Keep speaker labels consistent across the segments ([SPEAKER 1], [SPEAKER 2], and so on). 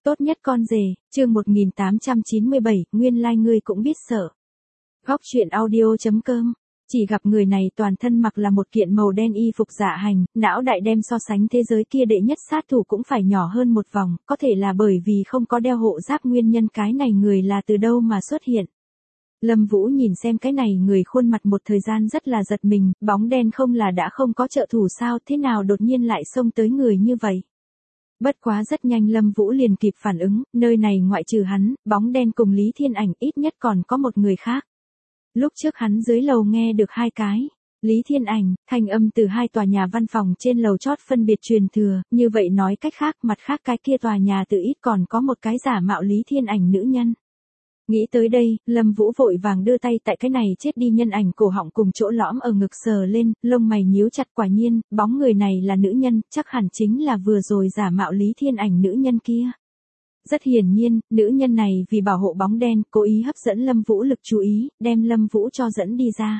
[SPEAKER 1] Tốt nhất con rể, chương 1897, nguyên lai ngươi cũng biết sợ. Góc truyện audio.com. Chỉ gặp người này toàn thân mặc là một kiện màu đen y phục dạ hành, não đại đem so sánh thế giới kia đệ nhất sát thủ cũng phải nhỏ hơn một vòng, có thể là bởi vì không có đeo hộ giáp nguyên nhân cái này người là từ đâu mà xuất hiện. Lâm Vũ nhìn xem cái này người khuôn mặt một thời gian rất là giật mình, bóng đen không là đã không có trợ thủ sao, thế nào đột nhiên lại xông tới người như vậy. Bất quá rất nhanh Lâm Vũ liền kịp phản ứng, nơi này ngoại trừ hắn, bóng đen cùng Lý Thiên Ảnh ít nhất còn có một người khác. Lúc trước hắn dưới lầu nghe được hai cái, Lý Thiên Ảnh, thanh âm từ hai tòa nhà văn phòng trên lầu chót phân biệt truyền thừa, như vậy nói cách khác mặt khác cái kia tòa nhà tự ít còn có một cái giả mạo Lý Thiên Ảnh nữ nhân. Nghĩ tới đây, Lâm Vũ vội vàng đưa tay tại cái này chết đi nhân ảnh cổ họng cùng chỗ lõm ở ngực sờ lên, lông mày nhíu chặt, quả nhiên, bóng người này là nữ nhân, chắc hẳn chính là vừa rồi giả mạo Lý Thiên Ảnh nữ nhân kia. Rất hiển nhiên, nữ nhân này vì bảo hộ bóng đen, cố ý hấp dẫn Lâm Vũ lực chú ý, đem Lâm Vũ cho dẫn đi ra.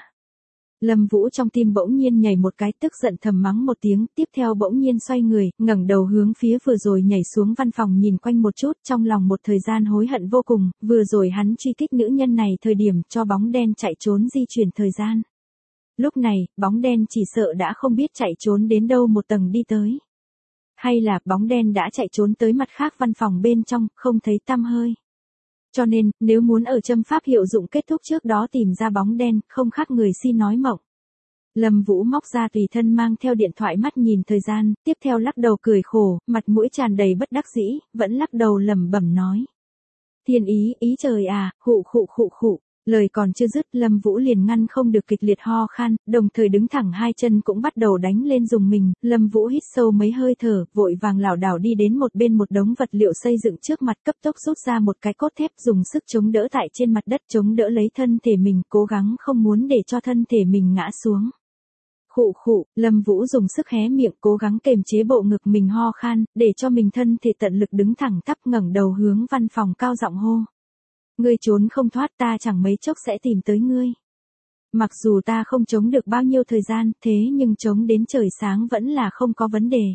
[SPEAKER 1] Lâm Vũ trong tim bỗng nhiên nhảy một cái, tức giận thầm mắng một tiếng, tiếp theo bỗng nhiên xoay người, ngẩng đầu hướng phía vừa rồi nhảy xuống văn phòng nhìn quanh một chút, trong lòng một thời gian hối hận vô cùng, vừa rồi hắn truy kích nữ nhân này thời điểm cho bóng đen chạy trốn di chuyển thời gian. Lúc này, bóng đen chỉ sợ đã không biết chạy trốn đến đâu một tầng đi tới. Hay là bóng đen đã chạy trốn tới mặt khác văn phòng bên trong, không thấy tăm hơi. Cho nên, nếu muốn ở châm pháp hiệu dụng kết thúc trước đó tìm ra bóng đen, không khác người si nói mộng. Lâm Vũ móc ra tùy thân mang theo điện thoại mắt nhìn thời gian, tiếp theo lắc đầu cười khổ, mặt mũi tràn đầy bất đắc dĩ, vẫn lắc đầu lẩm bẩm nói. Thiên ý trời à, khụ. Lời còn chưa dứt, Lâm Vũ liền ngăn không được kịch liệt ho khan, đồng thời đứng thẳng hai chân cũng bắt đầu đánh lên dùng mình, Lâm Vũ hít sâu mấy hơi thở, vội vàng lảo đảo đi đến một bên một đống vật liệu xây dựng trước mặt, cấp tốc rút ra một cái cốt thép, dùng sức chống đỡ tại trên mặt đất, chống đỡ lấy thân thể mình, cố gắng không muốn để cho thân thể mình ngã xuống. Khụ, Lâm Vũ dùng sức hé miệng, cố gắng kềm chế bộ ngực mình ho khan, để cho mình thân thể tận lực đứng thẳng tắp, ngẩng đầu hướng văn phòng cao giọng hô. Ngươi trốn không thoát, ta chẳng mấy chốc sẽ tìm tới ngươi. Mặc dù ta không chống được bao nhiêu thời gian, thế nhưng chống đến trời sáng vẫn là không có vấn đề.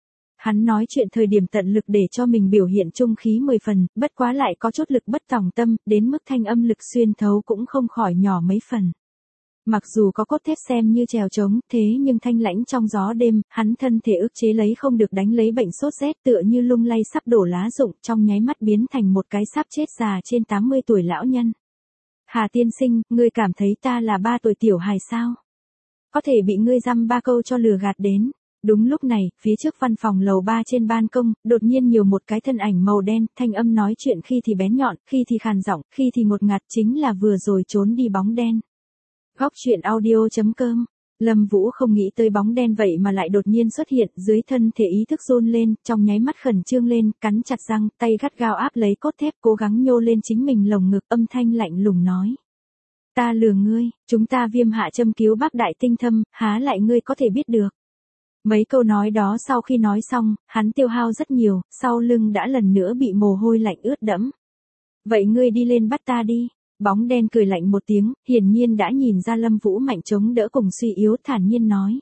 [SPEAKER 1] Hắn nói chuyện thời điểm tận lực để cho mình biểu hiện trung khí 10 phần, bất quá lại có chút lực bất tòng tâm, đến mức thanh âm lực xuyên thấu cũng không khỏi nhỏ mấy phần. Mặc dù có cốt thép xem như chèo trống, thế nhưng thanh lãnh trong gió đêm, hắn thân thể ức chế lấy không được đánh lấy bệnh sốt rét, tựa như lung lay sắp đổ lá rụng, trong nháy mắt biến thành một cái sắp chết già trên 80 tuổi lão nhân. Hà tiên sinh, ngươi cảm thấy ta là 3 tuổi tiểu hài sao? Có thể bị ngươi dăm ba câu cho lừa gạt đến. Đúng lúc này, phía trước văn phòng lầu 3 trên ban công, đột nhiên nhiều một cái thân ảnh màu đen, thanh âm nói chuyện khi thì bén nhọn, khi thì khàn giọng, khi thì ngột ngạt, chính là vừa rồi trốn đi bóng đen. Góc truyện audio.com. Lâm Vũ không nghĩ tới bóng đen vậy mà lại đột nhiên xuất hiện, dưới thân thể ý thức run lên, trong nháy mắt khẩn trương lên, cắn chặt răng, tay gắt gao áp lấy cốt thép, cố gắng nhô lên chính mình lồng ngực, âm thanh lạnh lùng nói. Ta lừa ngươi, chúng ta Viêm hạ châm cứu bác đại tinh thâm, há lại ngươi có thể biết được. Mấy câu nói đó sau khi nói xong, hắn tiêu hao rất nhiều, sau lưng đã lần nữa bị mồ hôi lạnh ướt đẫm. Vậy ngươi đi lên bắt ta đi. Bóng đen cười lạnh một tiếng, hiển nhiên đã nhìn ra Lâm Vũ mạnh chống đỡ cùng suy yếu, thản nhiên nói.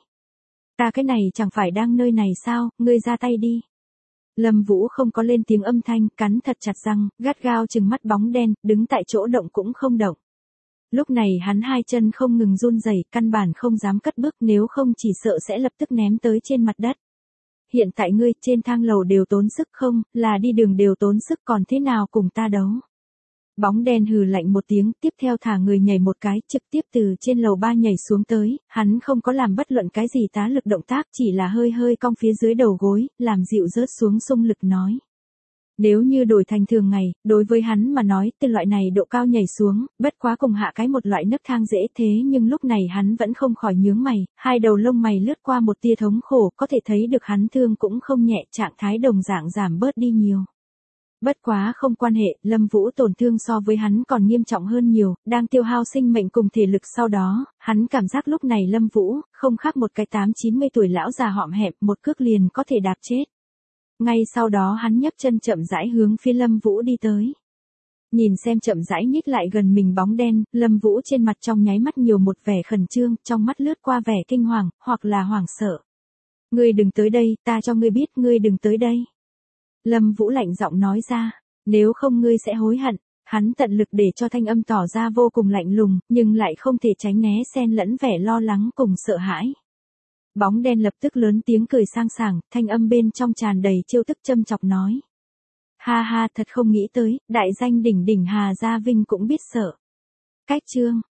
[SPEAKER 1] Ta cái này chẳng phải đang nơi này sao, ngươi ra tay đi. Lâm Vũ không có lên tiếng âm thanh, cắn thật chặt răng, gắt gao trừng mắt bóng đen, đứng tại chỗ động cũng không động. Lúc này hắn hai chân không ngừng run rẩy, căn bản không dám cất bước, nếu không chỉ sợ sẽ lập tức ném tới trên mặt đất. Hiện tại ngươi trên thang lầu đều tốn sức không, là đi đường đều tốn sức, còn thế nào cùng ta đấu. Bóng đen hừ lạnh một tiếng, tiếp theo thả người nhảy một cái, trực tiếp từ trên lầu 3 nhảy xuống tới, hắn không có làm bất luận cái gì tá lực động tác, chỉ là hơi cong phía dưới đầu gối, làm dịu rớt xuống xung lực nói. Nếu như đổi thành thường ngày, đối với hắn mà nói, từ loại này độ cao nhảy xuống, bất quá cùng hạ cái một loại nấc thang dễ, thế nhưng lúc này hắn vẫn không khỏi nhướng mày, hai đầu lông mày lướt qua một tia thống khổ, có thể thấy được hắn thương cũng không nhẹ, trạng thái đồng dạng giảm bớt đi nhiều. Bất quá không quan hệ, Lâm Vũ tổn thương so với hắn còn nghiêm trọng hơn nhiều, đang tiêu hao sinh mệnh cùng thể lực sau đó, hắn cảm giác lúc này Lâm Vũ, không khác một cái 80-90 tuổi lão già hõm hẹp, một cước liền có thể đạp chết. Ngay sau đó hắn nhấc chân chậm rãi hướng phía Lâm Vũ đi tới. Nhìn xem chậm rãi nhích lại gần mình bóng đen, Lâm Vũ trên mặt trong nháy mắt nhiều một vẻ khẩn trương, trong mắt lướt qua vẻ kinh hoàng, hoặc là hoảng sợ. Ngươi đừng tới đây, ta cho ngươi biết, ngươi đừng tới đây. Lâm Vũ lạnh giọng nói ra, nếu không ngươi sẽ hối hận. Hắn tận lực để cho thanh âm tỏ ra vô cùng lạnh lùng, nhưng lại không thể tránh né xen lẫn vẻ lo lắng cùng sợ hãi. Bóng đen lập tức lớn tiếng cười sang sảng, thanh âm bên trong tràn đầy trêu tức châm chọc nói. Ha ha, thật không nghĩ tới, đại danh đỉnh đỉnh Hà Gia Vinh cũng biết sợ. Cách chương